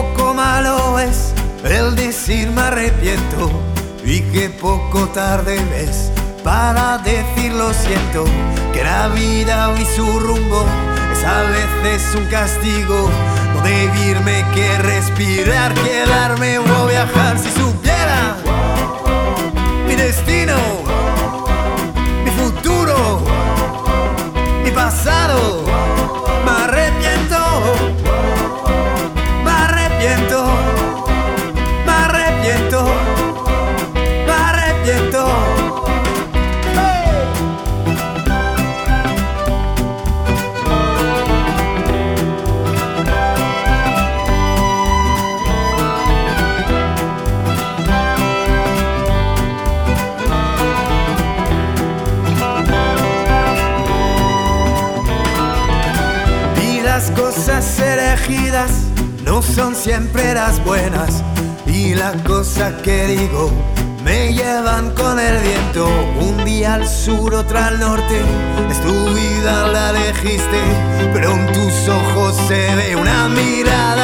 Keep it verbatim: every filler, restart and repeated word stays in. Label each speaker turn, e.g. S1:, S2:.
S1: poco malo es el decir me arrepiento y que poco tarde ves para decir lo siento, que la vida y su rumbo es a veces un castigo, no vivirme que respirar, quedarme o viajar. Si supiera mi destino, mi futuro, mi pasado, me arrepiento, me arrepiento, me arrepiento, me arrepiento. Las cosas elegidas no son siempre las buenas, y la cosa que digo me llevan con el viento. Un día al sur, otra al norte, es tu vida, la elegiste, pero en tus ojos se ve una mirada